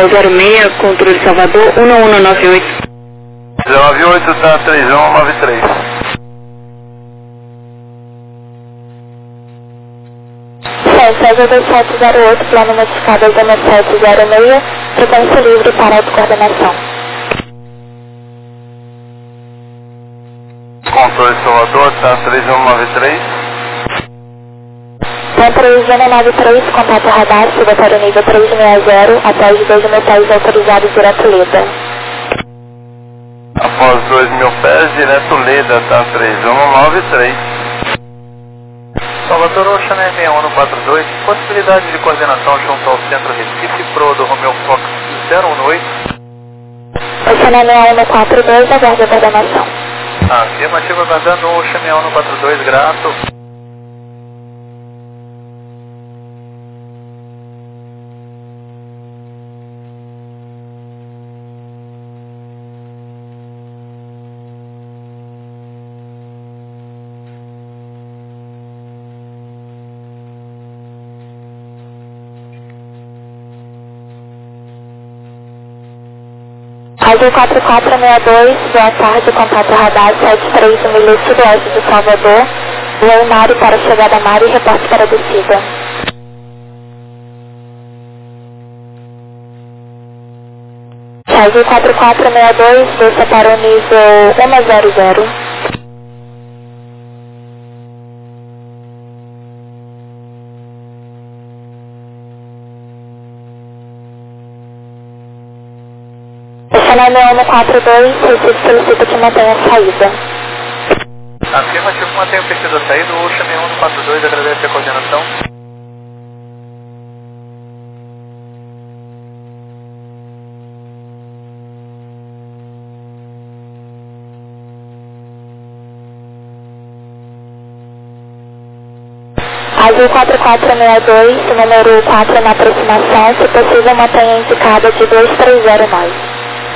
06, controle Salvador, 1198. 098 tá 3193. César 2708, plano modificado 1706, frequência livre para autocoordenação. Controle Salvador, tá 3193. Centro 93, contato radar, suba para o nível 360, após 2.000 pés autorizados direto Leda. Após 2.000 pés, direto Leda, tá 3193. Salvador Ocean 6142, possibilidade de coordenação junto ao centro Recife Pro do Romeo Fox 018. Ocean 6142, aguarde a coordenação. Afirmativa, aguardando Ocean 6142, grato. Azul 4462, boa tarde, contato radar 73 milhas sudoeste de Salvador, voo Mari para chegada Mari e reporte para descida. Azul 4462, desça para o nível 100. Ocean 6142, Recife solicita que mantenha a saída. Afirmativo, mantenha o perfil da saída, Ocean 6142, agradece a coordenação. Azul 4462, número 4 na aproximação, se possível mantenha indicada de 230 mais.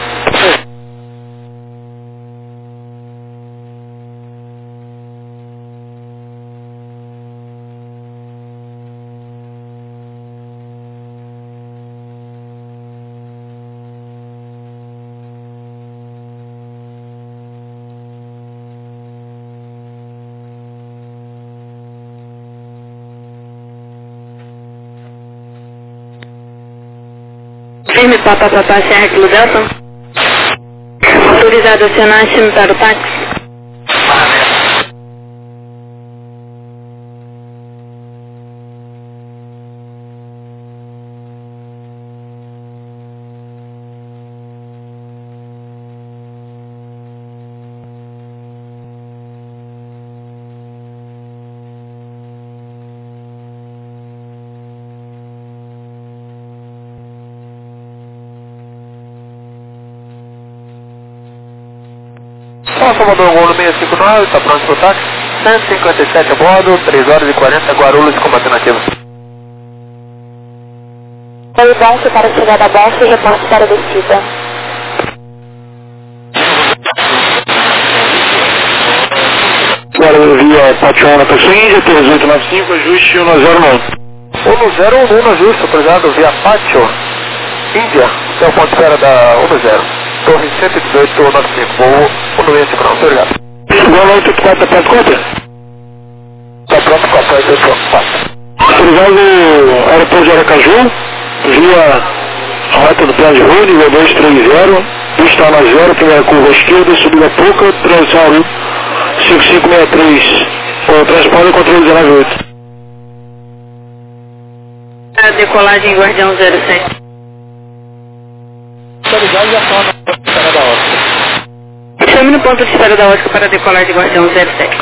Firme Papa Serra Kilo Delta. Autorizado a acionar time para o táxi. Salvador Golo 659, está pronto para o táxi. 157 a bordo, 3 horas e 40, Guarulhos como alternativa. Foi bom para chegada a bordo e reporte para descida. Agora via Pationa para Índia, 3895, ajuste 109. 101 ajuste, autorizado via Pátio, Índia, até o ponto de espera da 10. Torre 118, 95, voo 195, obrigado. Boa noite, 84, tá pronto, cópia? Está pronto, cópia, aí pronto, passa. Autorizado aeroporto de Aracaju, via rota do plano de rua, nível 230, pista na 0, primeira curva à esquerda, subida pouca, transição 5563, o transponder controle 198. A decolagem Guardião 07. Autorizado e ação na espera da Oscar. Chame no ponto de espera da Oscar para decolar de Guardião 07.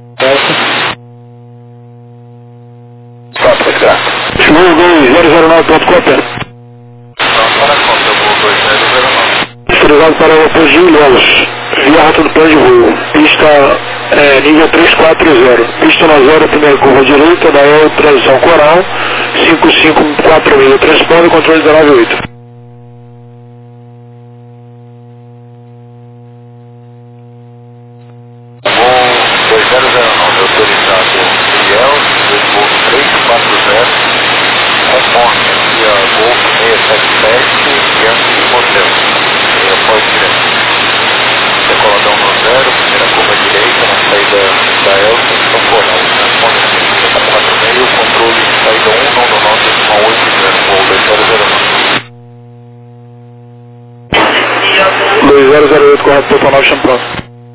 Pronto, muito grato. Voo 2009, ponto cópia. Para a conta, voo 2009. Autorizado para o aeroporto de Ilhéus, via rota do plano de voo, pista nível 340, pista na 0, primeira curva direita, da EL, transição coral, 5540, transponder controle 198. Autorizado Ilhéus, voo 340, reporte via Golf 677, 18 correto, Delta 9, chame pronto.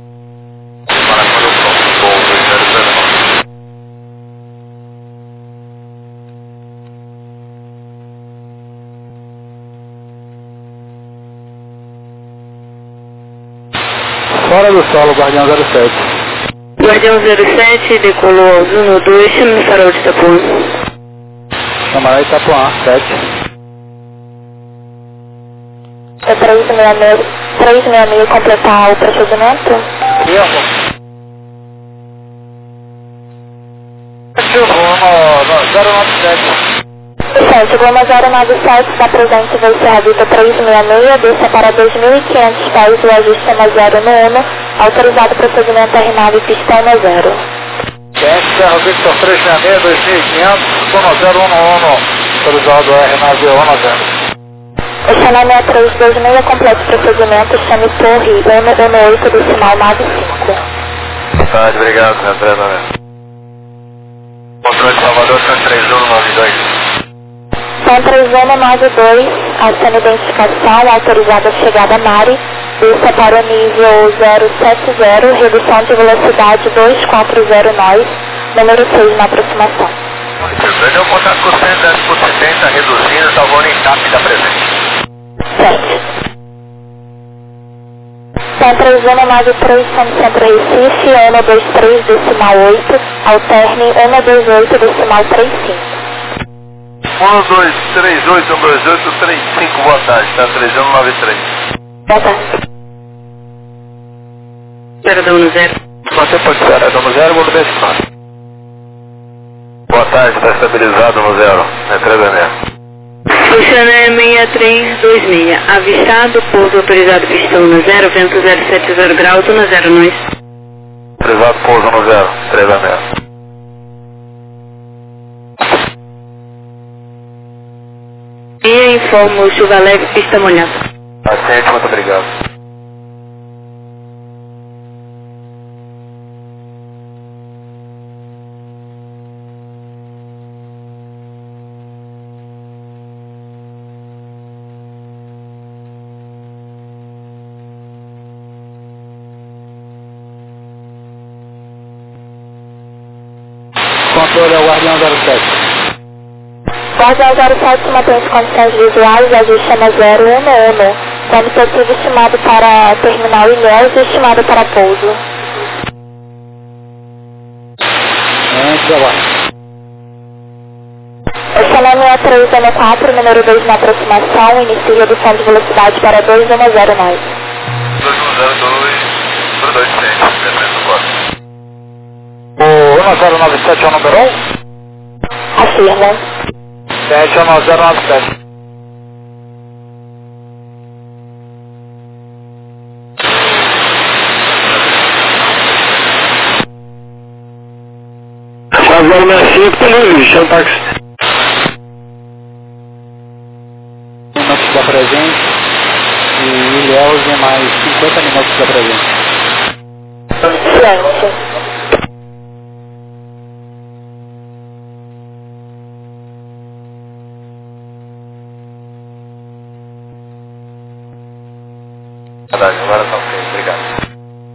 Fora do solo, Guardião 07. Guardião 07, decolou ao Zuno 2, chame no farol de Itapuã. Camará Itapuã, 7. É 366 completar o procedimento? Erro. Gente, Goma 097 está presente, vai ser a Vita 366, desça para 2.500 pés, o ajuste é 0 no Uno, autorizado procedimento R9, pista 10. Serra Victor 366, 2500, Sono 011, autorizado R9, 10. Oxaná 6326, complete procedimento, chame Torre 118, decimal 95. Tá, obrigado, André. Controle de Salvador, 3192. São 3192, acena identificação, autorizada a chegada Mari, desça para o nível 070, redução de velocidade 240 nós, número 6 na aproximação. Perdeu o contato com o 110 por 70, reduzindo, salvando em TAP da presente. 7. São 3193, Centro Recife, 123, decimal 8, alterne 128, decimal 35. 1238, 12835, boa tarde, tá? 3193. Boa tarde. Perdão no 0. Você pode ser, damos 0, vou ver se faz. Boa tarde, está estabilizado no 0, é 3 Oxané 6326, avistado, pouso autorizado pistão no 0, vento 070 graus, 1 0 nós. Autorizado, pouso no 0, 3 E informo chuva leve, pista molhada. Paciente, muito obrigado. Controle ao Guardião 07. Guardião 07 mantém as condições visuais, ajuste é 011, quando possível estimado para terminal Ilhéus e estimado para pouso. Oxané 6314, número 2 na aproximação, inicio redução de velocidade para 210 nós. 2102, 227, O 1097 é o número 1? Afirma. 7 é o 1097. Chave 065, tá livre, chama o táxi. Minutos da presente e Ilhéus em mais 50 minutos da presente. Ciente. agora tá ok, obrigado.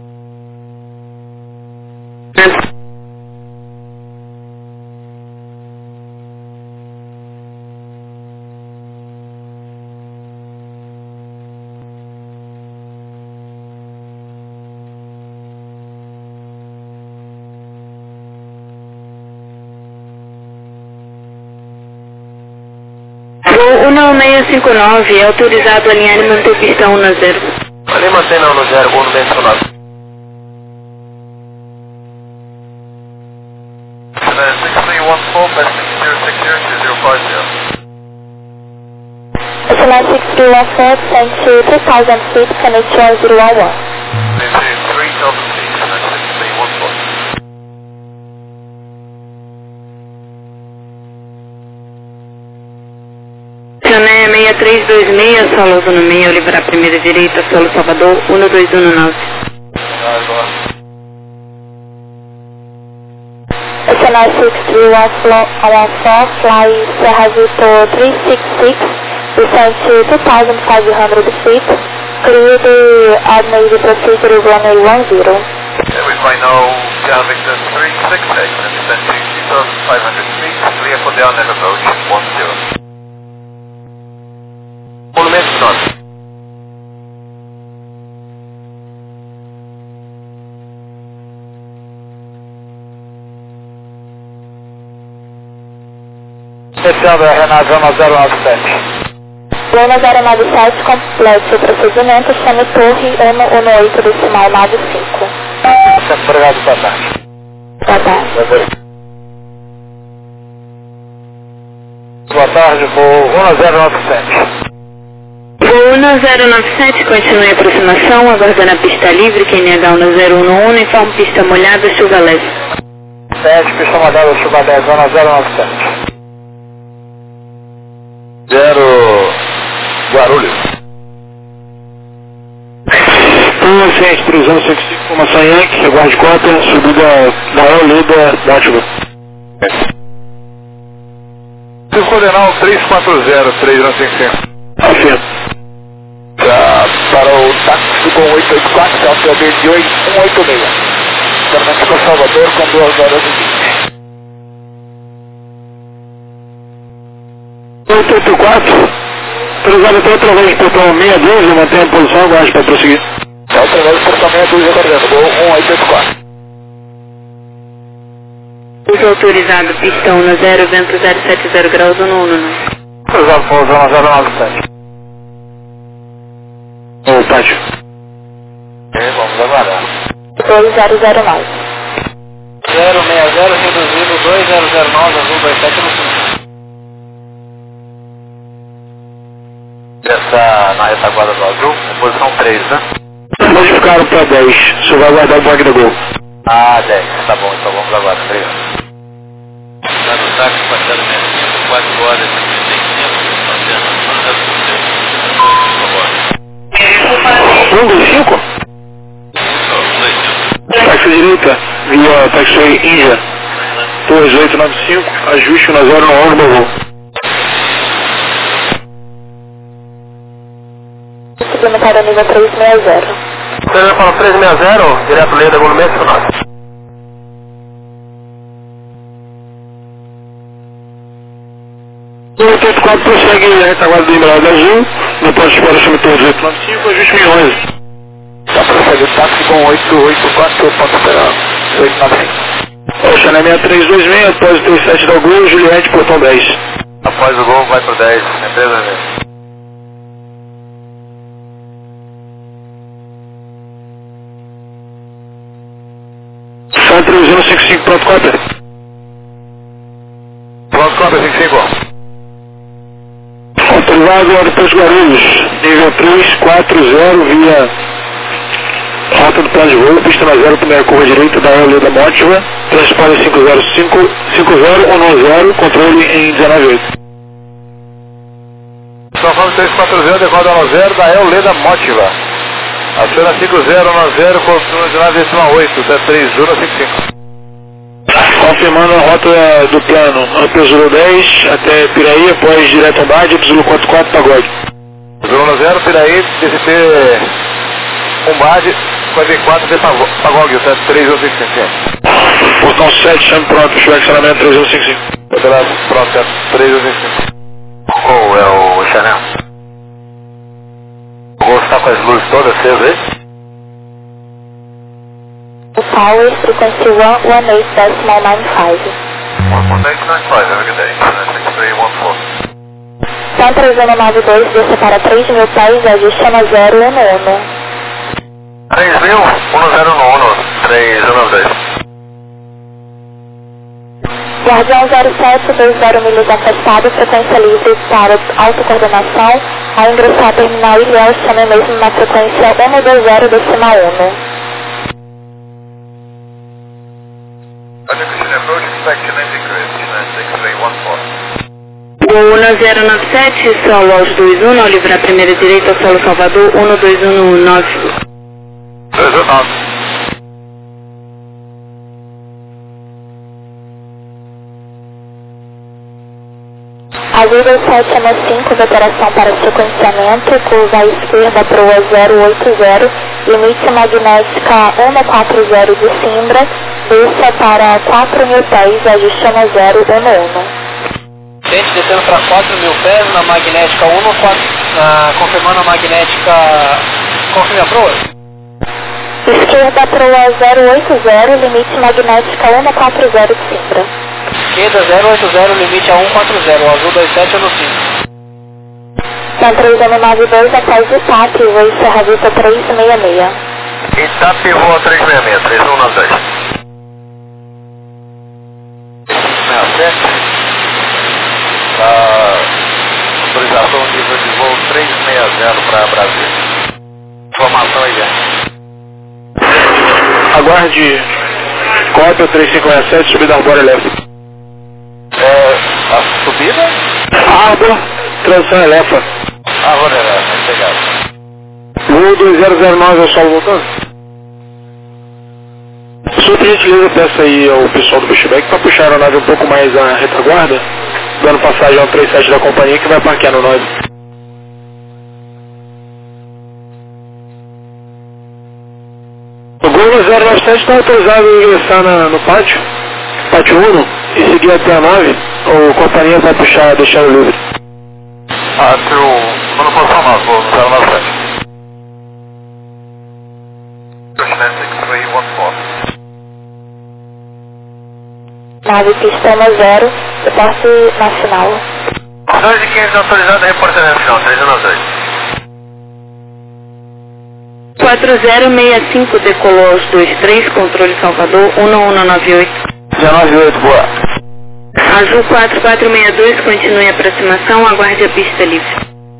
Voo 1659, autorizado a alinhar e manter pista 1 a 0. Ali mantém não no 0, voo no mencionado. 6314, passing 060, 250. Oxané 6314, send to 3000 feet, connect to 011. 3000 feet, connect 6314. Oxané 6326, solo Zona meia, liberar primeira direita, solo Salvador, 1219. Oxané 6314, fly Serra Vitor 366, descend to 2500 feet, Clear the ordinary procedure runway 10. We find now Galvington 368 and descending 2,500 feet, clear for downhill approach 10. Monumento norte. Especial da Renazama 097. Zona 097, complete o procedimento, chame torre 118 decimal 95. Obrigado, boa tarde. Boa tarde. Boa tarde, voo 1097. Voo 1097, continue a aproximação, aguardando a pista livre, QNH 1011, informe pista molhada, chuva leve. 7, pista molhada, chuva leve, zona 097. 0 Guarulhos. 107, 355, formação Yankee, aguarde cota, subida da Leda Mótiva. Coordenal 340, 355. Afirma. Para o táxi com 884, Delta B de 186. Terminante com Salvador com 2 horas e 20. 884, autorizado até através de portão 62, mantenha a posição, aguarde para prosseguir. Através do portão 62, aguardando, voo 1884. Uso autorizado, pista 10, vento 070 graus, 119. Autorizado, voo 1097. Ô, Pátio. Vamos aguardar. 2009. 060 reduzido 2009, azul 27 no 5. Essa na retaguarda do azul, posição 3, né? Modificaram para 10, você vai aguardar o bug da Gol. Ah, 10, tá bom, então vamos aguardar, obrigado. Está no táxi, passado menos 4 horas e 35 minutos, 125? Táxi direita, via Taxiway Índia, Torres 895, ajuste na 011 do voo. Suplementar nível 360. Você fala 360, direto Leda, Monumento Norte. O 84 prossegue a retaguarda do Emerald Azul, no ponto de espera chama Torres 895, ajuste 1011. Já prossegue o táxi com 884, ponto esperar 895. Oceana 6326, após o 37 da Gol, Juliette, portão 10. Após o gol, vai pro 10, empresa mesmo. São 3055, pronto, cópia. Pronto, cópia 55. Autorizado, aeroporto de Guarulhos, nível 340, via rota do plano de voo, pista na 0, primeira curva direita da Leda Mótiva, transponder 50110, controle em 198. São Paulo 340, decoda 10 da Leda Mótiva. Aciona 5010, construção de nave 8, até 3155. Confirmando a rota do plano, Zulu 10 até Piraí, após direto Ambade, Zulu 44, Pagode. Zulu 0, Piraí, DCT Umbade, 44, de Pagode, até 3155. Portão 7, chame pronto, flexionamento 3155. Pronto, até 3155. Qual é o Chanel? O Gol está com as luzes todas acesas aí? Tower, frequency 118.95. 11895, have a good day. 6314. São 3092, desça para 3.000 pés, ajuste na 011. 3000, 1011, 392. Guardião 07, 20 milhas afastado, frequência livre para autocoordenação. Ao ingressar terminal Ilhéus, chame mesmo na frequência 120 decimal 1. Undercondition approach inspection ending grid, 6314. Voo 1097, solo aos 21, ao livrar a primeira direita, solo Salvador, 12119. 219. Azul 27 é no 5 de operação para sequenciamento, curva à esquerda proa 080, limite magnética 140 de Simbra, desça para 4.000 pés, ajuste no 011. Gente, descendo para 4.000 pés na magnética 1, confirmando a magnética, confirma a proa? Esquerda proa 080, limite magnética 140 de Simbra. Esquerda 080, limite a 140, o azul 27 é no 5. São 3M92 após o TAP, voo Serra Vista 366. Itap, voa 366, 3192. 67. Autorização nível de voo 360 para Brasília. Informação aí, Aguarde cópia 3567, subida Arbor Elefa. A subida? Arbor, transição Elefa. Arbor Elefa, obrigado. Voo 2009 ao solo voltando. Só por gentileza, peço aí ao pessoal do pushback para puxar a aeronave um pouco mais à retaguarda, dando passagem ao 37 da companhia que vai parquear no 9. O Gol 097 está autorizado a ingressar no pátio 1, e seguir até a 9, ou a companhia vai puxar, deixar o livre. Não posso falar, vou 097. Nave pistona 0, reporte nacional. 2.500 autorizado, reporte nacional, 392. 4065 decolou aos 23, controle Salvador, 1198. 198, boa. Azul 4462, continue a aproximação, aguarde a pista livre.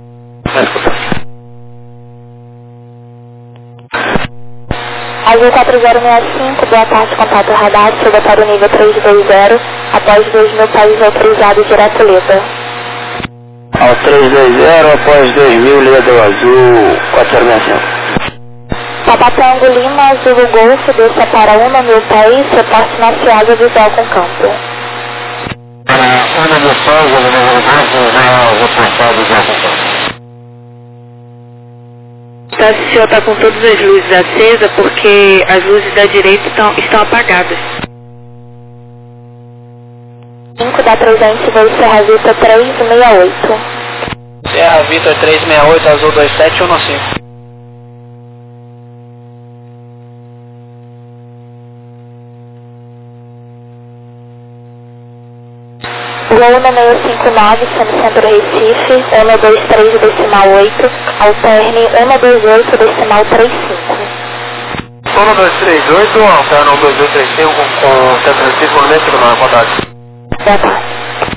Azul 4065, boa tarde, contato radar, chega para o nível 320, após 2.000 pés autorizado direto Leda. Ao 320, após 2.000, Leda Azul 4065. Papatango Lima, Azul Golfo, desça para 1.000 pés, reporte na Ciasa visual com campo. Tá, o senhor está com todas as luzes acesas porque as luzes da direita estão apagadas. 5 da 300, voo Serra Vista 368. Serra Vitor 368, azul 27, 195. Voo número 59, Centro Recife, 123 decimal 8, alterne 128 decimal 35. 1238, alterno 1235 com Centro Recife, movimento no boa tarde. Boa tarde.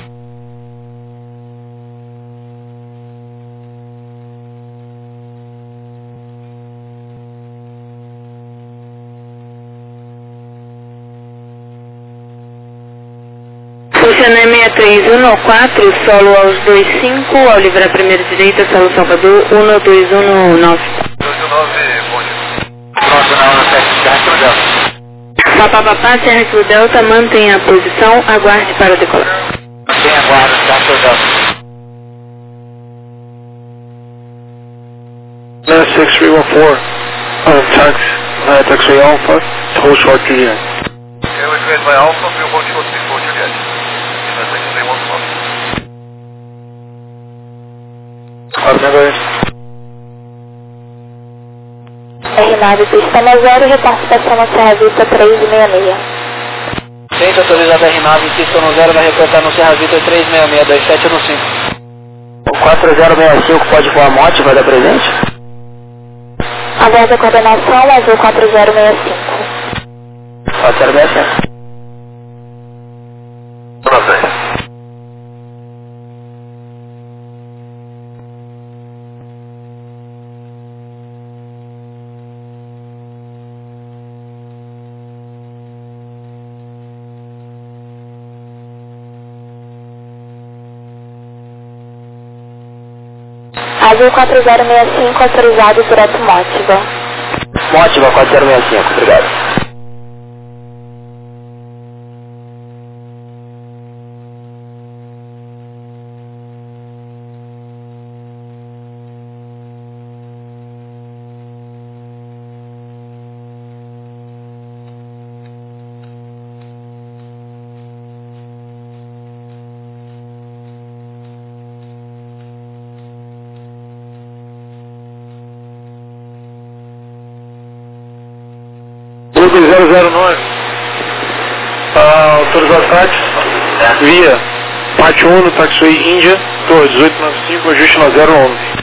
Funcionar 631 solo aos 25, ao livrar a primeira direita, solo Salvador, 1219. 219, bom dia. Nacional na 7, Papapá, Serra Sul Delta, mantenha a posição, aguarde para decolar. Mantenha a guarda, Serra Delta. 6314, taxi Alpha, hold short Juliet. Eu escrevo by Alpha, eu vou te conseguir for Juliet. 6314. R9 pistona 0, reporte estação na Serra Vista 366. Gente autorizada R9, pista no 0, vai reportar no Serra Vitor 366, 27 no 5. O 4065 pode voar mote, vai dar presente? Aguarda a coordenação, azul 4065. 4065. Azul 4065, autorizado direto Mótiva. Mótiva 4065, obrigado. Gol 2009. Autorizado táxi. Via Pátio 1, Taxiway Índia, Torre 1895, ajuste na 011.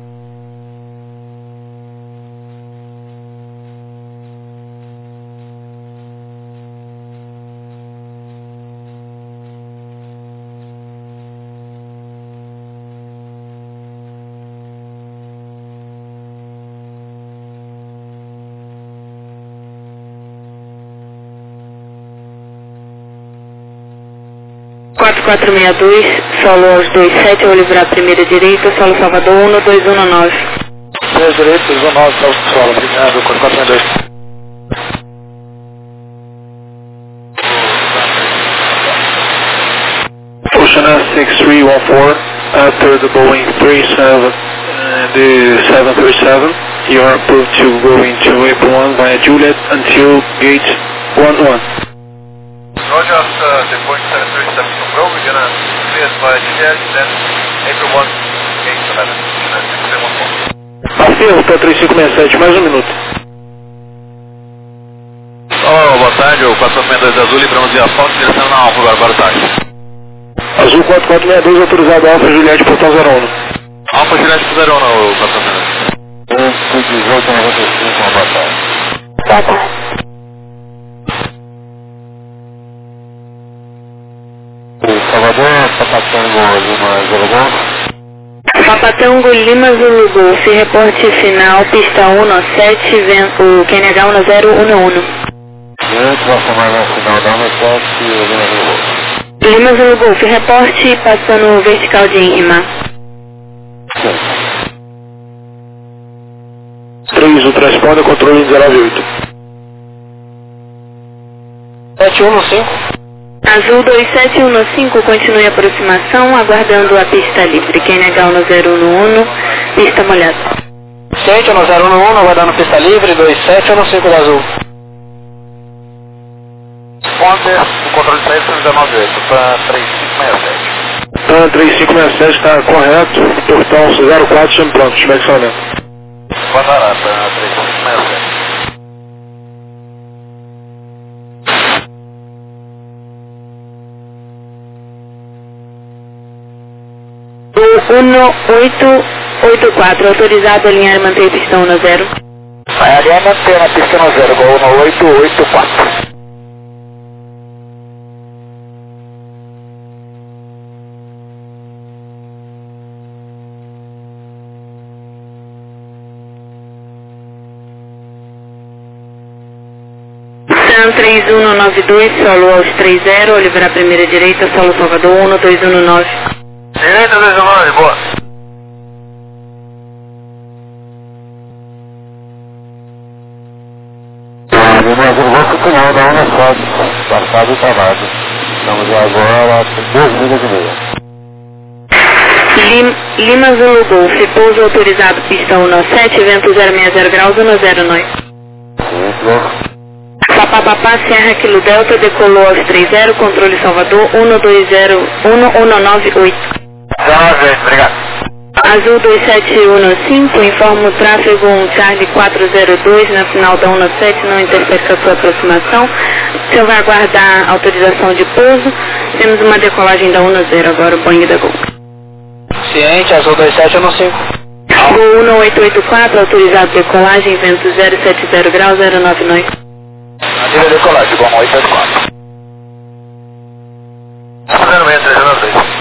Quatro 462, solo aos 27, eu vou livrar a primeira direita, solo Salvador 1219. Primeira direita, 219, solo, obrigado, 4462. Ocean 6314, after the Boeing 37 and the 737, you are approved to go into April 1 via Juliet until gate 11. Roger, the Boeing 737 from Rome, we're gonna clear via Juliet, then April 1, gate 11, Aferro para 3567, mais um minuto. Boa tarde, o 4462 Azul, livramos via Fox, direção na Alfa, agora tarde. Azul 4462, autorizado Alfa Juliette, portão 01. Alfa Juliette 01, o 4462. 1895, boa tarde. Boa tarde. Salvador, Papatango, Lima, Zulu. Papatango, Lima, Zulu Golf, reporte final, pista 17, o QNH 1011. Vai chamar no final da 17 e Lima, Zulu. Lima, Zulu Golf, reporte passando vertical de Inrima. 3, o transponder, controle 198. 715. Azul 2715, continue a aproximação, aguardando a pista livre. QNH 1011, pista molhada. Ciente, 1011, aguardando pista livre, 2715 do Azul. Ponter, o controle de saída 198 para 3567. Então, 3567 está correto, portão 04, sempre pronto, dimensionamento. Guarará, para 3567. O 1884, autorizado a alinhar e manter pistão 10. Vai alinhar e manter na pista 10, gol 1884. Sam 3192, solo aos 30, Oliver a primeira direita, solo Salvador 1219. Direita, 219, boa. Mas eu vou pro final da onda só, passado e travado. Estamos agora com 2 milhas e meia. Lima Zulu Golf, pouso autorizado, pistão 17, vento 060 graus, 10 Papapá, Serra Kilo Delta, decolou aos 30, controle Salvador 198. Obrigado. Azul 2715, informa o tráfego Charlie 402 na final da 17, não interfere com a sua aproximação. O senhor vai aguardar autorização de pouso. Temos uma decolagem da 10 agora, o Boeing da Gol. Ciente, Azul 2715. Gol 1884, autorizado decolagem, vento 070 graus, 099. Ativa decolagem, bom 884. Fazendo meio 393.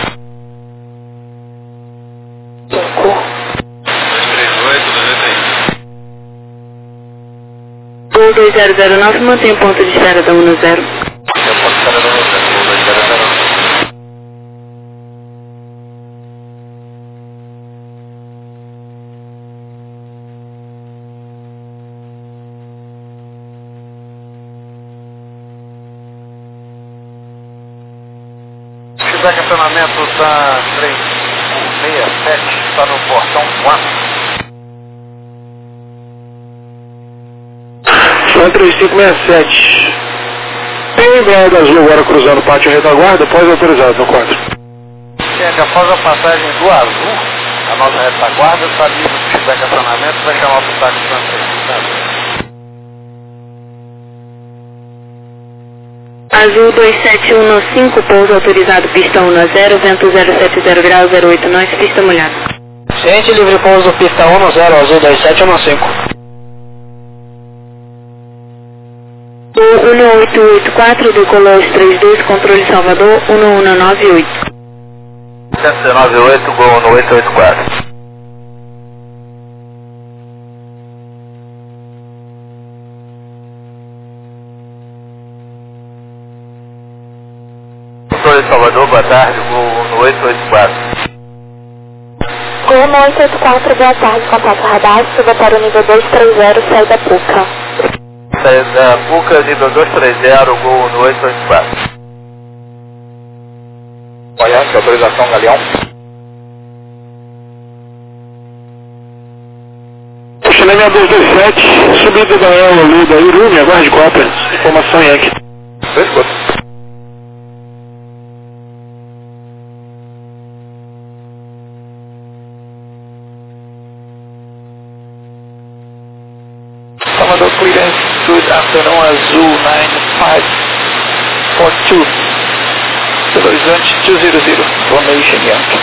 2009, mantém o ponto de espera da 10. O estacionamento está 367, está no portão 4. São 3567. Tem Brada Azul agora cruzando o pátio retaguarda, pós autorizado no 4. Gente, após a passagem do Azul, a nossa retaguarda está livre do feedback acionamento, vai chamar o táxi francês. Azul 2715, pouso autorizado, pista 1 a 0, vento 070 graus 08 nós, pista molhada. Ciente, livre pouso, pista 1 a 0, Azul 2715. O 1884, decolou 32, controle Salvador, 1198. 198, Gol 1884. Controle Salvador, boa tarde, Gol 1884. Gol 884, boa tarde, contato radar, suba para o nível 230, saída PUCA. Saída PUCA, nível 230, Gol 1884. Goiânia, autorização Galeão. Chinêmia 227, subida da Elo, da Irumi, aguarde cópia, informação Yankee. Salvador clearance, good afternoon, Azul 9542, Belo Horizonte 200, formation Yankee.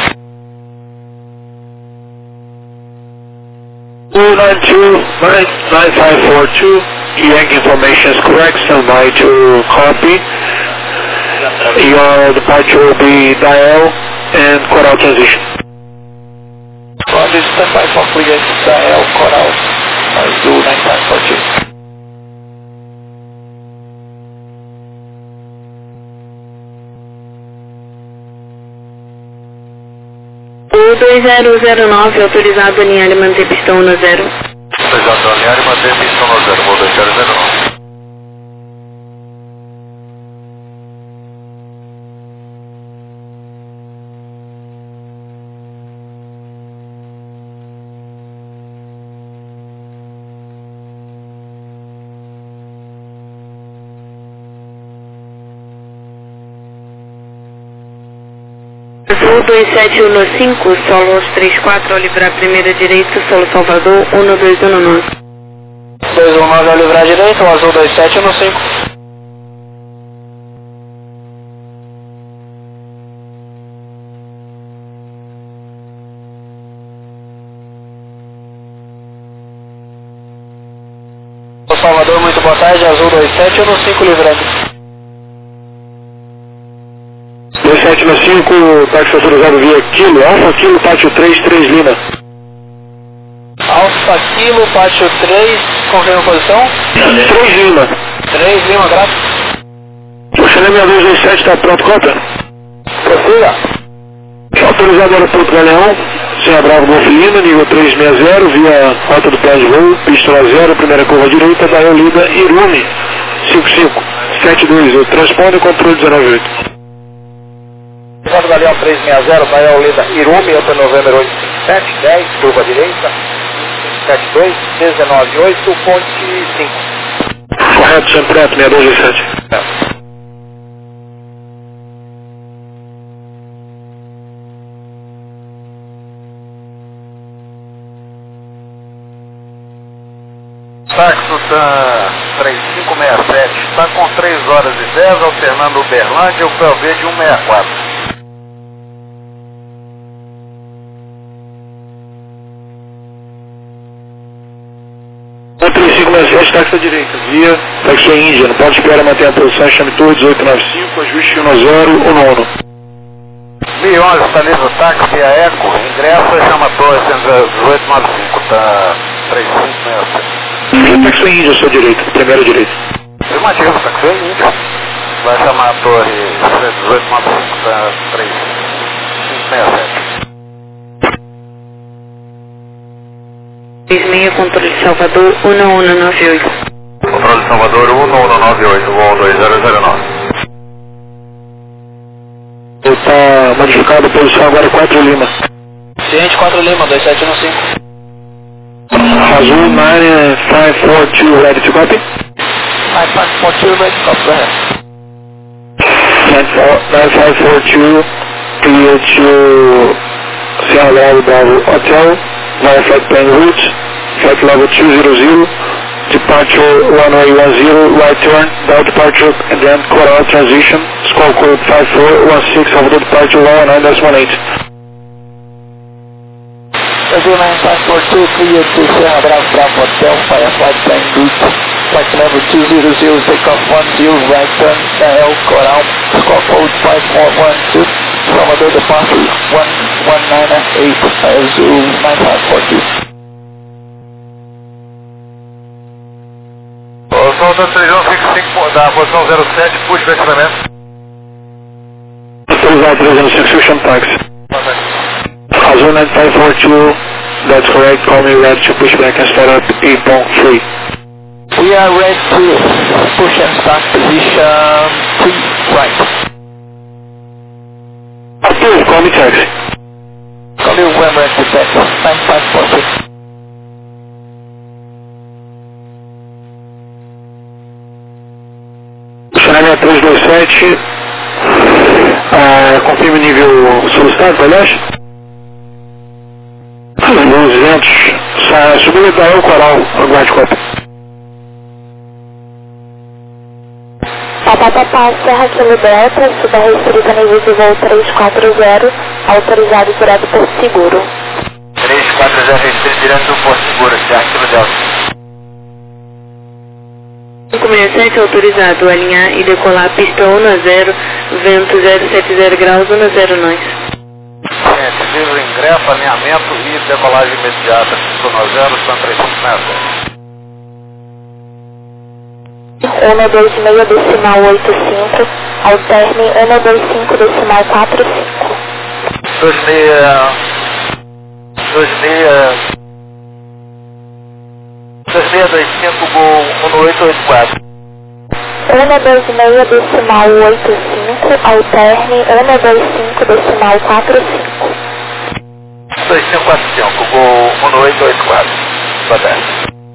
292-9542, Yankee information is correct, stand by to copy. Your departure will be dial and Coral transition. Roger, stand by for clearance, dial Coral, Azul 9542. O 2009, autorizado a linha manter pista 1 a 0. Autorizado a linha manter pista 1 a 0, Gol 2009. Azul 2715, solo 34, ao livrar primeira direita, solo Salvador, 1219. 219 ao livrar direita, o Azul 2715. O Salvador, muito boa tarde, Azul 2715 livrando. 2795, táxi autorizado via Kilo, Alfa Kilo, Pátio 3, 3 Lima. Alfa Kilo, Pátio 3, confirma a posição? 3 Lima. 3 Lima, graças. O Chinêmia 227 está pronto, cópia? Procura. Autorizado aeroporto Galeão, Serra Bravo Golf Lima, nível 360, via rota do plano de voo, pista 0, primeira curva direita, da Eolida Irumi, 5572, o transponder controle 198. Salvador Galeão 360, da Eolida Irumi, Hotel Novembro 8710, curva direita, 72, 198, ponte 5. Correto, sempre preto, 6227. Saxo TAM 3567, está com 3 horas e 10, alternando Uberlândia, o PLV de 164. O 3567, táxi à direita, via táxi Índia, no ponto de espera manter a posição, chame tour 1895, ajuste 1019. 1011, estaliza o táxi, a Eco, ingresso, chama torre 1895, tá 3567. Táxi Índia, à sua direita, primeira direita. Afirmativo, táxi Índia. Vai chamar a torre 1895, tá 3567. 36, controle Salvador, 1198. Controle Salvador 1198, voo 2009. Está modificado a posição agora 4 Lima. Ciente 4 Lima, 2715. Azul 9542, ready to copy? 9542, ready to copy, go ahead. 9542, clear to Serra Bravo Hotel, via flight plan route, flight level 200, departure runway 10, right turn, down departure, and then Coral transition, squawk code 5416 over the departure 119.18. Azul 9542, clear to Serra Bravo Bravo Hotel, Firefly Plane Route, flight level 200, takeoff 10, right turn, Dial Coral, squawk code 5412, Salvador departure 119.8, Azul 9542. Solta 3155 da posição 07, push para equipamento. Autorizado 305, switch on taxi. Azul 9542, that's correct, call me ready to push back and start up 8.3. We are ready to push and start position 3 right. Approved, call me taxi. Call you when ready to taxi, 9542. Funcionamento 327, confirme o nível solicitado, aliás. 200, subida da El Coral, aguarde cópia. Papapá, Serra Kilo Delta, suba restrita nível de voo 340, autorizado direto por seguro. 340 restrito direto do Porto Seguro, Serra Kilo Delta. 567 autorizado a alinhar e decolar pista 10, vento 070 graus, 10 nós. Gente, livre ingresso, alinhamento e decolagem imediata, pista 10, São 3567. 126 decimal 85, alterne 125 decimal 45. 2625 Gol 1884. 126 decimal 85, alterne 125 decimal 45. 2545 Gol 1884. Boa tarde.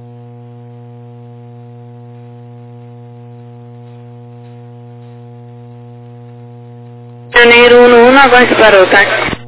Janeiro 11, aguarde para o táxi.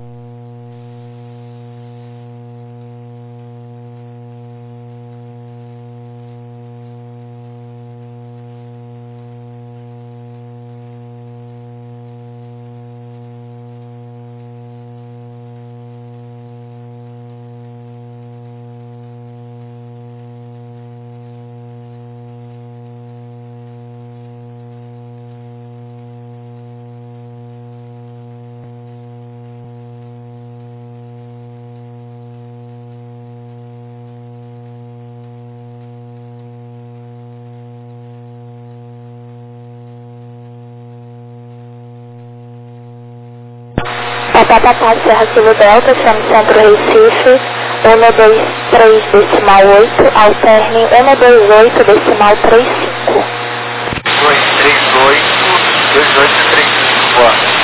Papapá, Serra Kilo Delta, chame Centro Recife, 123 decimal 8, alterne 128 decimal 35. 238 2835, boa.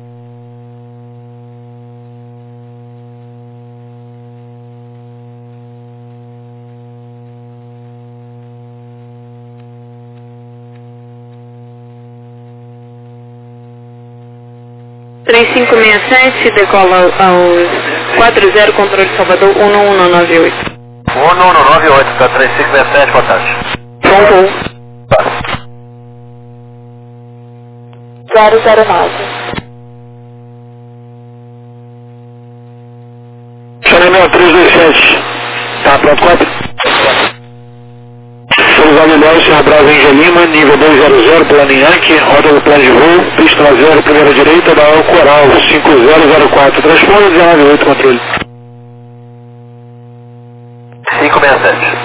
Três 567, decola aos 40, controle Salvador 1198. 1198, tá 3567, boa tarde. Pronto. 009. Funcionamento 327, tá pronto, cópia? Autorizado 10, Serra Brava Índia Lima, nível 200, plano Yankee, rota do plano de voo, pista 0, primeira direita, da El Coral, 5004, transponder 198, controle. 567.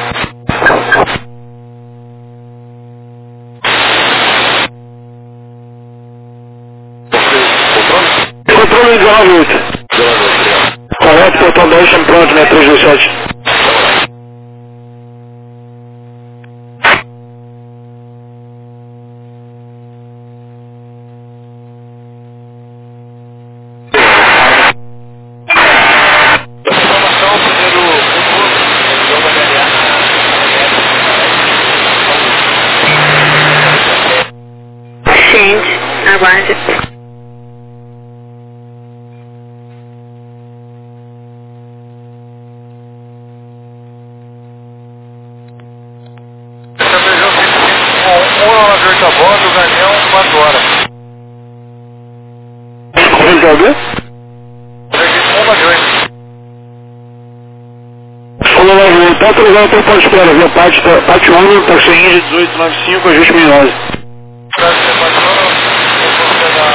Controle 198. Correto, portão 10, chame pronto, né, 327. Aguarde. a bordo, Galeão, 4 horas. Controle de OB? Bomba de 8. Falou lá, tá autorizado para o pode espera, via Pátio 1, táxi Índia 1895, ajuste 1011. Brasil, Pátio 1, eu vou pegar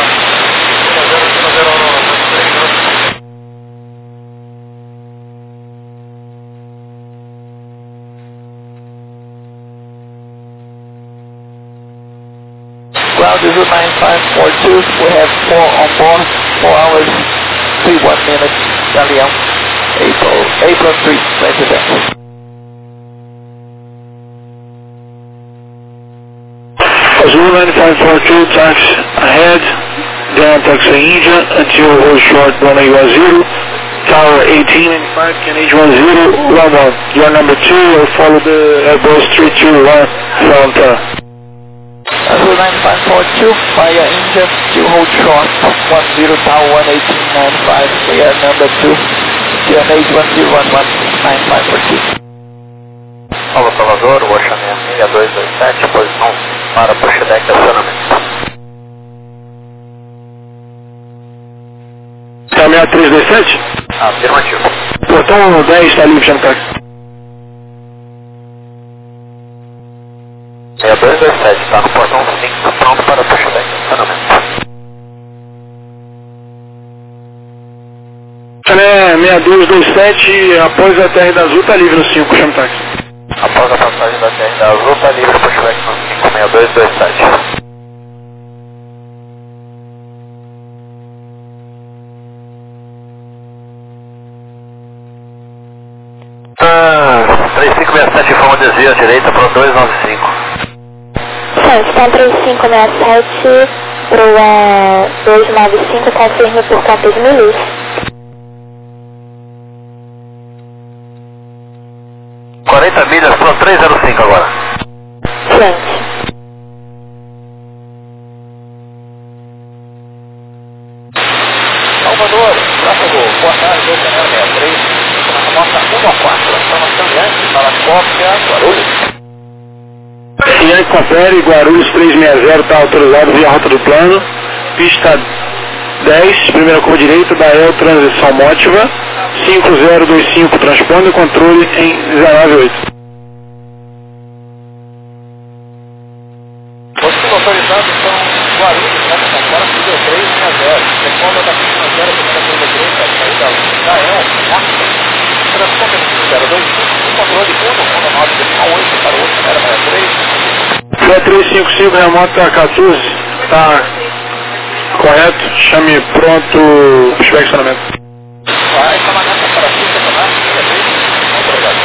0, Ground is 9542. We have 4 on board. 4 hours, 31 minutes. Galeão. April 3, resident. Azul 9542, taxi ahead, down taxi India until hold short runway 10, tower 1895, KNH 10, 11. Your number 2 will follow the Airbus 321 from Azul 9542, via India, to hold short, 10 tower 1895, we are number 2, KNH 1011, 9542. Alô, Salvador, Ocean 6227, posição para push deck acionamento. Tá 6327? Afirmativo. Portão 10 está livre, chama táxi. 6227, está no portão 5, pronto para push deck acionamento. Chané 6227, após a TR da Azul, está livre no 5, chama táxi. Após a passagem da TR da Azul, está livre push deck no 56227. Ah, 3567, informa desvio à direita para o 295. Então, 3567 para o 295, está firme por Campos Milhos. Milhas para o 305 agora. Frente. Salvador, tráfego, boa tarde, Ocean 63, na nota 1-4, informação diante para Cópia, Guarulhos. Yankee confere, Guarulhos 360 está autorizado via rota do plano, pista 10, primeira curva direita, da El Transição Mótiva, 5025 transponder, controle em 098. Os autorizados são Guarulhos, né, São Paulo, nível 360, responda da pista 0, primeira curva direita, saída da El, Mótiva, transponder 025, controle 1, onda 9,8 para o Ocean 63. 355, remota 14, está correto, chame pronto, estacionamento. Vai, caminhada para pista, tomar, obrigado.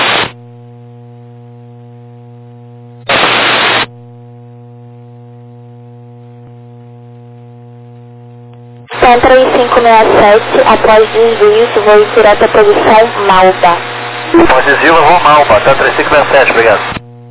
Então, 3567, após desvios, vou direto à posição Malba. Após desvio, eu vou Malba, tá 3567, obrigado.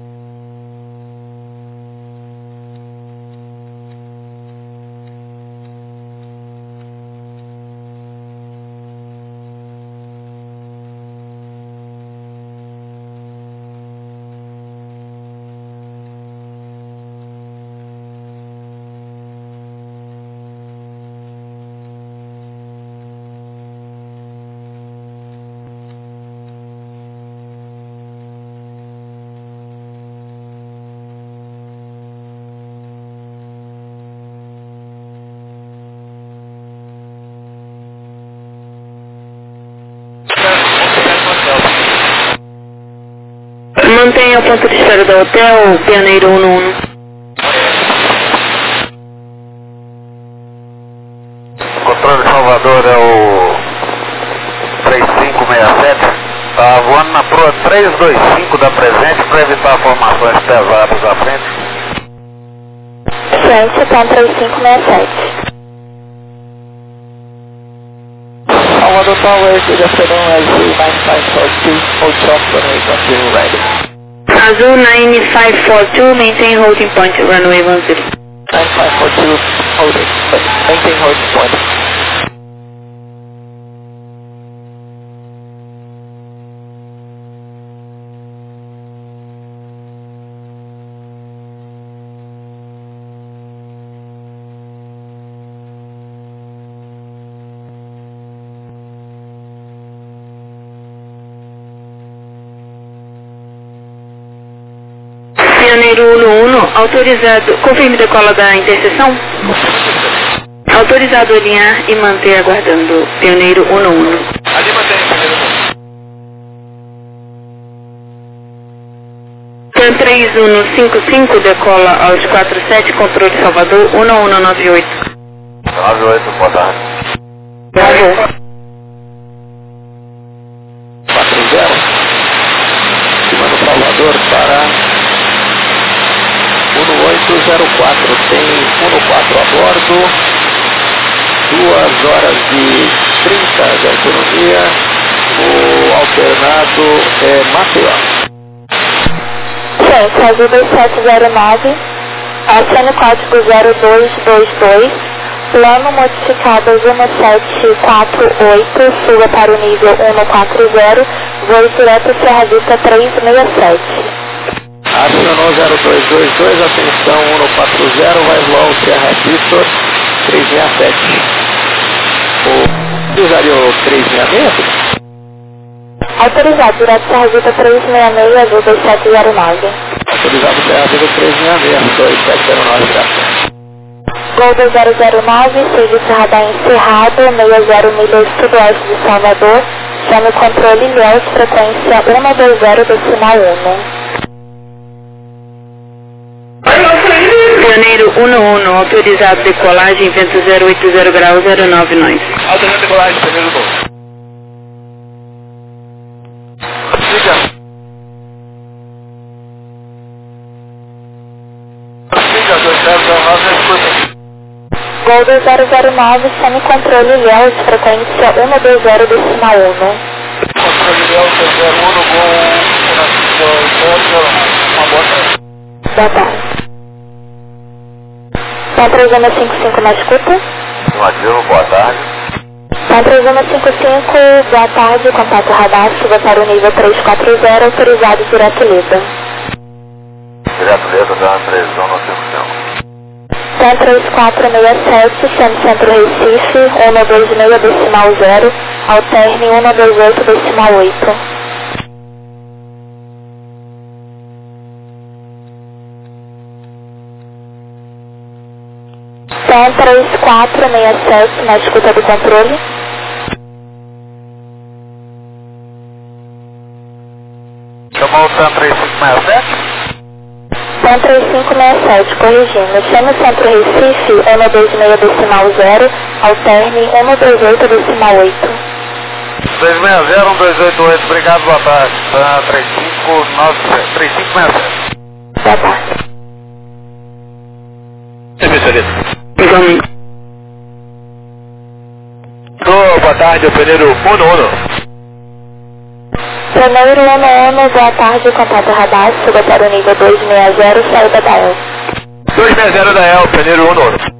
Mantenha o ponto de espera do hotel, Pioneiro 111. Controle de Salvador é o 3567. Está voando na proa 325 da presente para evitar formações pesadas à frente. Frente, então, 3567. Salvador Tower, good afternoon, Azul 9542, hold short runway 10 ready. Azul 9542, maintain holding point, runway 10. 9542, holding, maintain holding point. Pioneiro 11, autorizado, confirme decola da interseção. Autorizado a alinhar e manter aguardando. Pioneiro 11. Ali mantém, Pioneiro 11. Pan 3155 decola aos 47, controle Salvador 1198. 98, boa tarde. Bravo. 40, estimando Salvador para 1804, tem 14 a bordo, 2 horas e 30 de autonomia, o alternado é Maceió. Gente, ajuda 709, acene código 0222, plano modificado 1748, suba para o nível 140, voo direto Serra Vista 367. Acionou 0222, atenção 140, vai voar Serra Vitor 367. Usaria o 366? Autorizado, direto Serra Vista 366, ajuda 709. Autorizado Serra Vitor 366, 2709, graças. Gol 009, serviço radar encerrado, 60 milhas sudoeste de Salvador, chame controle Ilhéus, frequência 120 decimal 1. Pioneiro 11, autorizado decolagem, vento 080 graus 09 nós. Autorizado decolagem, Pioneiro 11. Siga. Siga, 2009, escuta. Gol 009, chame controle Ilhéus, frequência 120 decimal 1. Controle Ilhéus, 01 com uma bota. Boa tarde. Tá 3155 na escuta? Afirmativo, boa tarde. Tá 3155, boa tarde, contato radar, suba para o nível 340, autorizado direto Lida. Direto Leda, dá 3 no 55. Tá 3467, chame Centro Recife, 126 decimal 0, alterne 128 decimal 8. Tem 3467 na escuta do controle. Chamou o TAM 3567? Tem 3567, corrigindo. Chame o Centro Recife, 126 decimal 0, alterne 128 decimal 8. 260, 1288, obrigado, boa tarde. TAM 3567. Boa tarde. Especialista. Igualmente. Boa tarde, o Pioneiro 11. Pioneiro 11, boa tarde, contato radar, suba para o nível 260, saída da El. 260 da El, Pioneiro 11.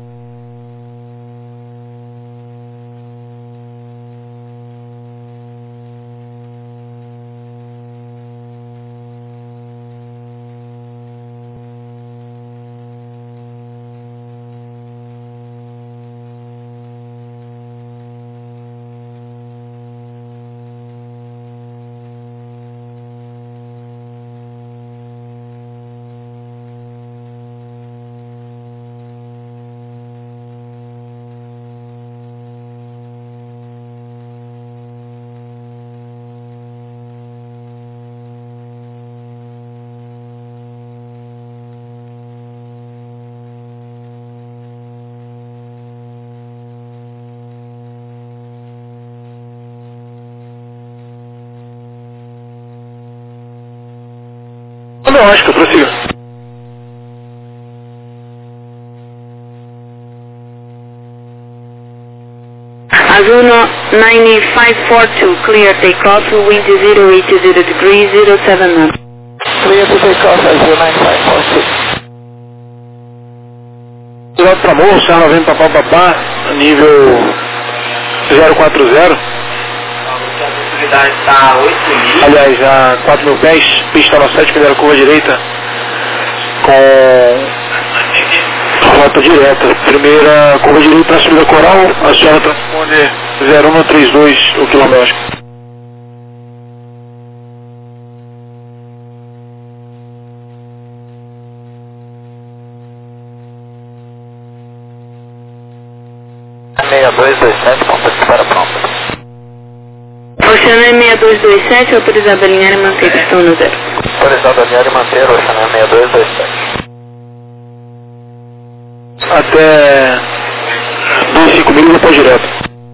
Lógico, prossiga. Azuno 9542, clear takeoff, wind 080 degrees, 079. Clear to take off, Azul 9542. Direto para morro, Serra 90 papapá, nível 040. A visibilidade está 8 milhas. Aliás, a 4.000 pés, pista na 7, primeira curva direita, com rota direta. Primeira curva direita na subida coral, a senhora transponde 0132, o quilométrico. 6227, ponta de espera pronta. Oceano 6227, autorizado a alinhar e manter pistão no 0. Autorizado a alinhar e manter, Oceano 6227. Até 25 mil depois direto.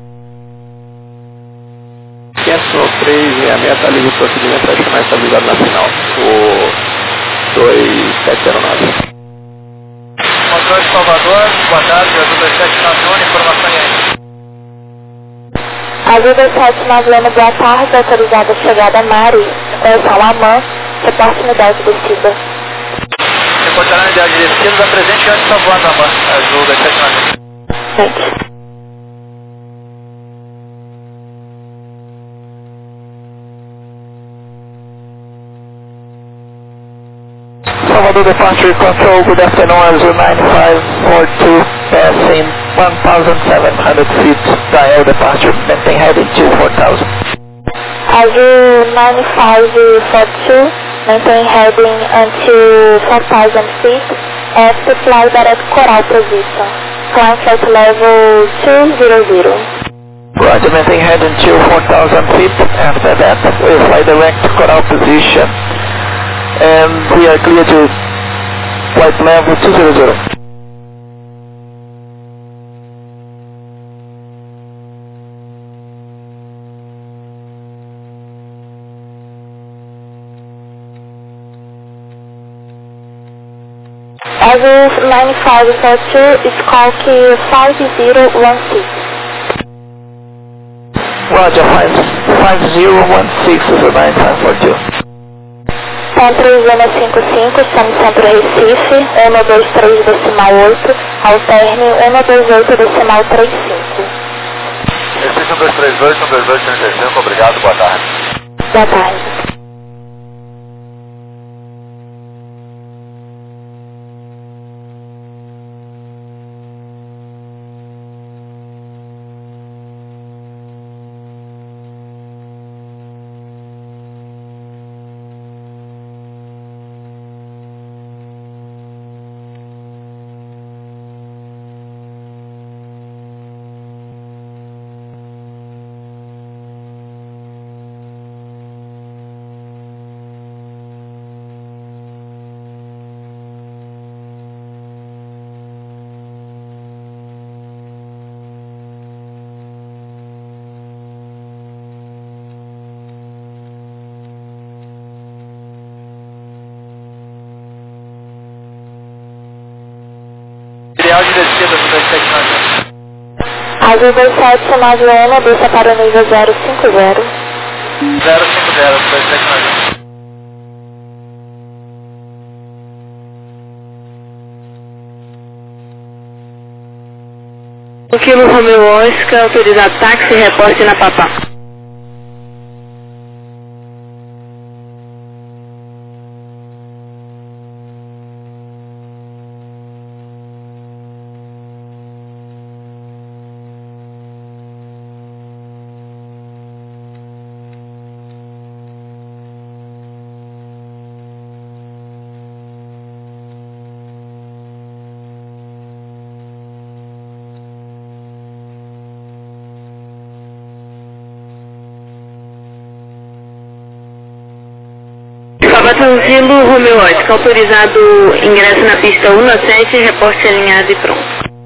503 e a meta liga o procedimento para chamar estabilizado na final. O 2709. Controle de Salvador, boa tarde, Azul 2791, informação aí. Azul 2791, boa tarde, autorizada a chegada a Mari, Salamã, reporte unidade descida. Reportará a unidade de descida, presente antes da voando, Azul 2791. Gente. Salvador Departure Control, good afternoon, Azul 9542, passing 1,700 feet, dial departure, maintain heading to 4,000. Azul 9542, maintain heading until 4,000 feet, after fly direct Coral position, climb flight level 200. Roger, maintain heading to 4,000 feet, after that, we fly direct Coral position. And we are clear to flight level 200. Azul 9542, Squawk 5016. Roger, 5016 is a 9542. Centro Zona 55, estamos no Centro Recife, 123 decimal 8, alterne 128 decimal 35. Recife 1238, 1235, obrigado, boa tarde. Boa tarde. Ideal de descida do 2791. Azul 2791, desça para o nível 050. 050 do 2791. O quilo Romeo Oscar, autorizado táxi, reporte na Papá. Batonzilo Romeo Oscar, autorizado ingresso na pista 17, reporte alinhado e pronto.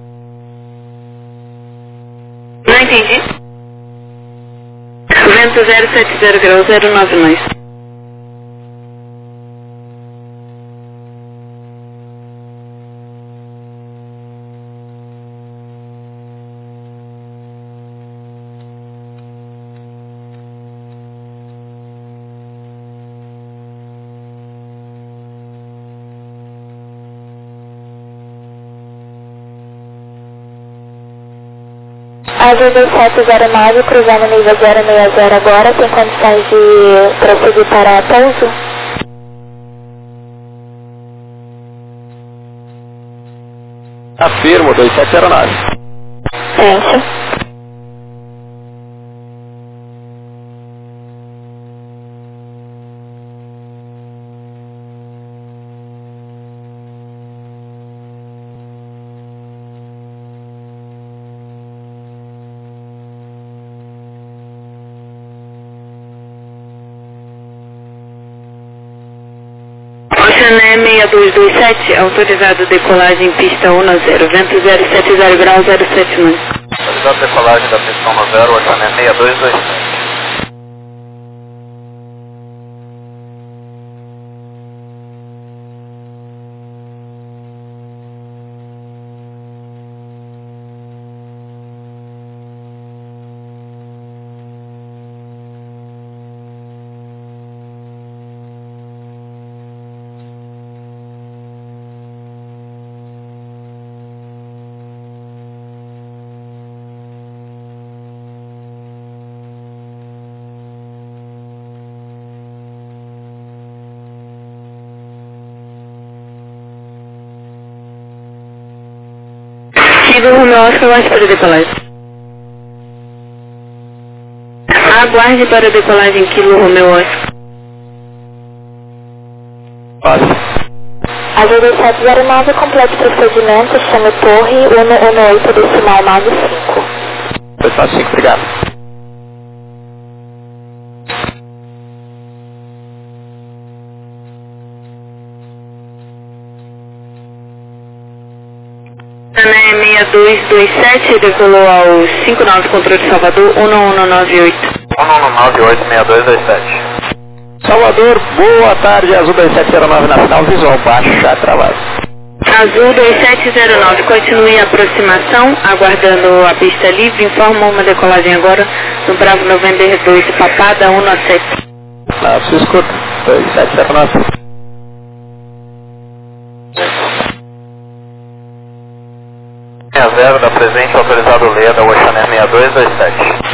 Não entendi. Vento 070 graus 09 nós. Azul 2709, cruzando nível 060 agora, tem condições de prosseguir para pouso? Afirmo, 2709. Gente. 6227, autorizado decolagem pista 10, vento 070 grau 079. Autorizado decolagem da pista 10, orçamento 6227. Kilo Romeo Oscar, aguarde para decolagem. Aguarde para decolagem, Kilo Romeo Oscar. Azul 709, complete procedimento, chame torre 118 decimal 95. Pessoal 5, obrigado. Sané 6227, decolou ao 59, controle Salvador, 1198. 1198, 6227. Salvador, boa tarde, Azul 2709 na final, visual baixa, travado. Azul 2709, continue a aproximação, aguardando a pista livre, informa uma decolagem agora no Bravo November 2, Papada 197. Não, se escuta, 2709. Zero da presente, autorizado Leda, Oxané 6227.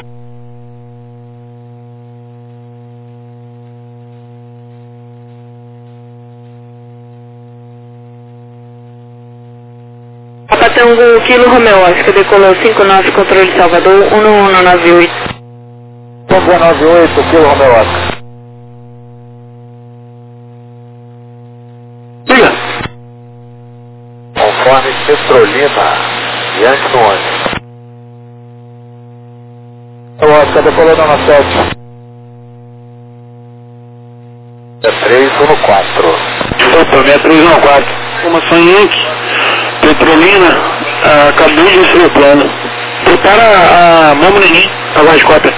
Papatango, Kilo Romeo Oscar, decolou 59, controle Salvador, 1198. Tango 98, Kilo Romeo Oscar. Diga. Conforme Petrolina, diante do ônibus. O Oscar decolou na 7. 6314. Opa, 6314. Informação Yankee. Petrolina, acabou de receber o plano. Prepara a Mamo Nenim, aguarde cópia.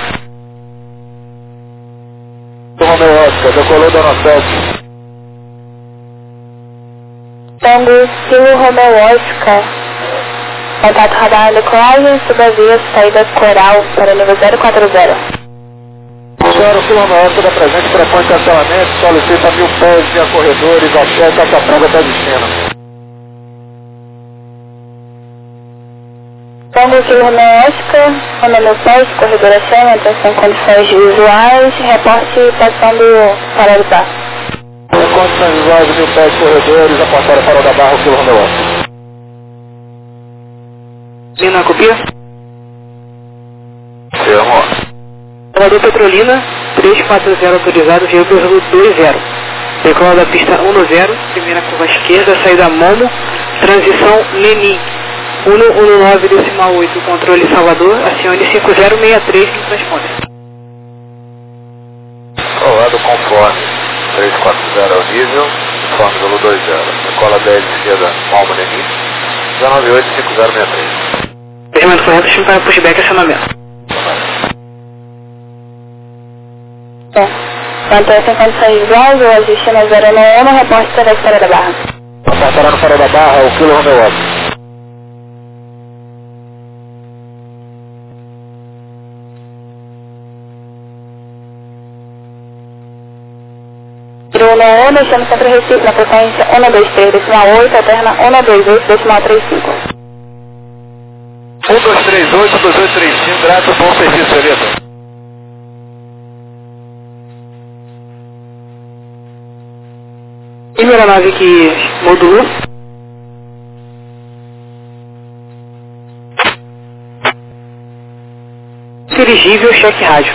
Romeo Oscar, decolou na 7. Tango, Kilo Romeo Oscar. Contato radar decolagem, subavia, saída coral para nível 040. Senhora, Kilo Romeo Oscar da presente, propõe cancelamento, solicita 1000 pés via corredores, até Caçapranca até destino. Tango, Kilo Romeo Oscar, anda 1000 pés, corredor acima, atenção condições visuais, reporte passando para o bar. Condições visuais de 1000 pés, corredores, apontaram para o da Barra, Kilo Romeo Oscar. Lina, copia? Firmou. Salvador Petrolina, 340 autorizado, veículo 20. Decola da pista 10, primeira curva esquerda, saída Momo, transição Leni, 119 decimal 8, controle Salvador, acione 5063 no transponder. Rolado conforme 340 ao nível, conforme pelo 20. Decola 10 esquerda, Malmo Leni, 1985063. Permanente correto, chama para pushback acionamento. Mantém-se em condições visuais, o ajuste na 091, reporte para a história da Barra. Apontaram no farol da Barra, o Kilo Romeo Oscar. Bruno 1, deixando sempre Recife na potência 123 decimal 8, alterna 128 decimal 35. 1238, 2835, graças, bom serviço, beleza? Primeira nave que modulou. Dirigível, cheque rádio.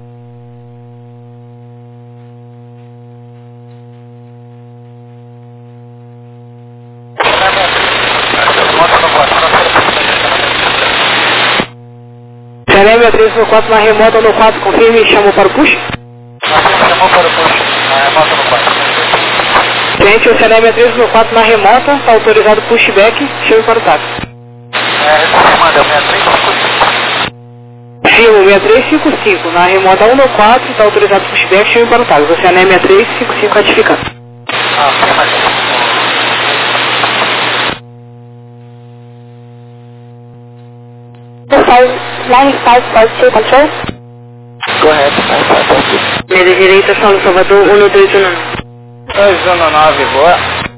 Serem 6314 na remota no 4, confirme e chamou para o push? Chamou para o push, na remota no 4. Frente, Oceanéia 6314 na remota, está autorizado pushback, chame para o táxi. Manda, 6355. Firmo 6355, na remota 194, está autorizado pushback, chame para o táxi. Oceanéia 6355 ratificando. Control. Go ahead, 9542. Média direita, São Salvador, 1219. 219, boa.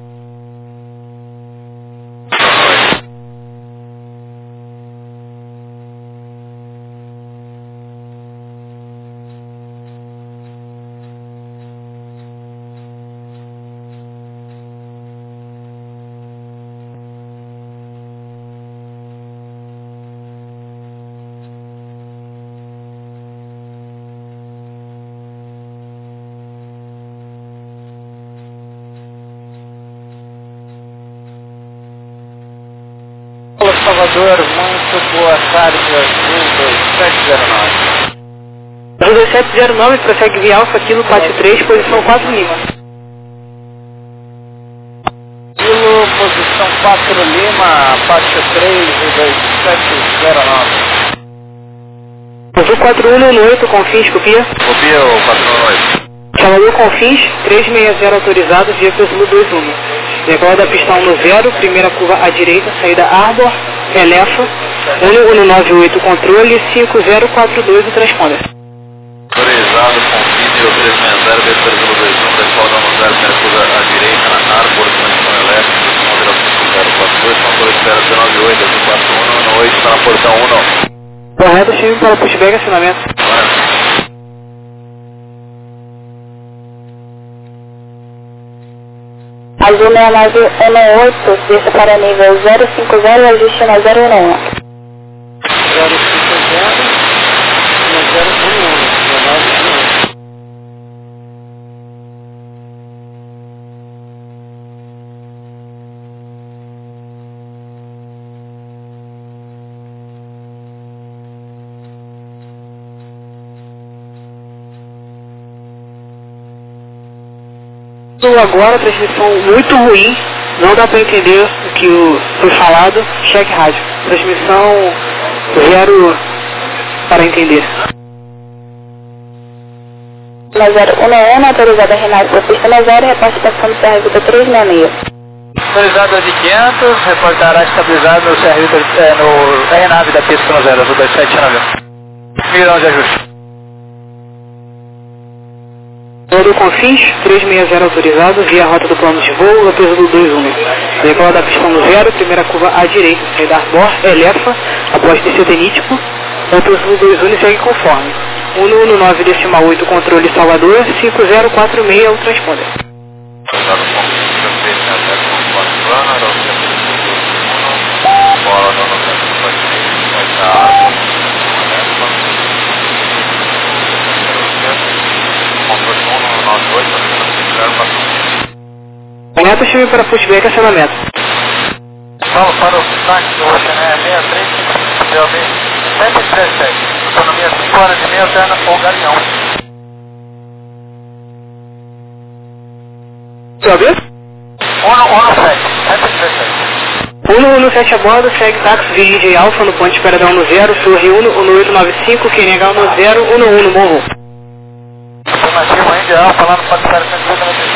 Salvador, muito boa tarde, Azul 2709. Azul 2709, prossegue via Alfa, Kilo, Pátio 3, posição 4 Lima. Kilo, posição 4 Lima, Pátio 3, 2709. Azul 4118, Confins, copia. Copia o 418. Salvador Confins, 360 autorizado, via Azul 21. Decola da pista 10, primeira curva à direita, saída Arbor, Elefa, 1198 controle, 5042 o transponder. Autorizado com vídeo 360, Vesper 021, decola 10, primeira curva à direita, na Arbor, conexão elétrica, modelo 5042, controle espera 198, 241, 18, está na portão 1. Correto, chame para pushback acionamento. Azul 6918, desça para nível 050, ajuste na 011. 011. Agora, transmissão muito ruim, não dá para entender o que foi falado, cheque rádio. Transmissão 0 para entender. Na 011, autorizada Renato da pista na 0, reporte estação do CR Vida 366. Autorizado de 500, reportará estabilizado no CR no RNAV da pista no 0, Azul 2790. Mirão de ajuste. Salvador Confins, 360 autorizado, via rota do plano de voo, da peso do 21. Decola da pista no 0, primeira curva à direita, saída Arbor, Elefa, após descer Denítico, da peso do 21 segue conforme. 119,8 controle Salvador, 5046 o transponder. Autorizado com vídeo 360, runner, bola no 946, saída Arbor, Elefa, controle 198, 046. Renato, chame para pushback acionamento. Vamos para o táxi do Oceanéia 6355, 737, autonomia 5 horas e meia, alterna ou Galeão. Sobe? 117, 737. 117 a bordo, segue táxi VJ Alfa no ponto de espera da 10, Torre 1895, QNH 10, 11 Morro. Afirmativo, ainda Alfa lá no Patissário 190.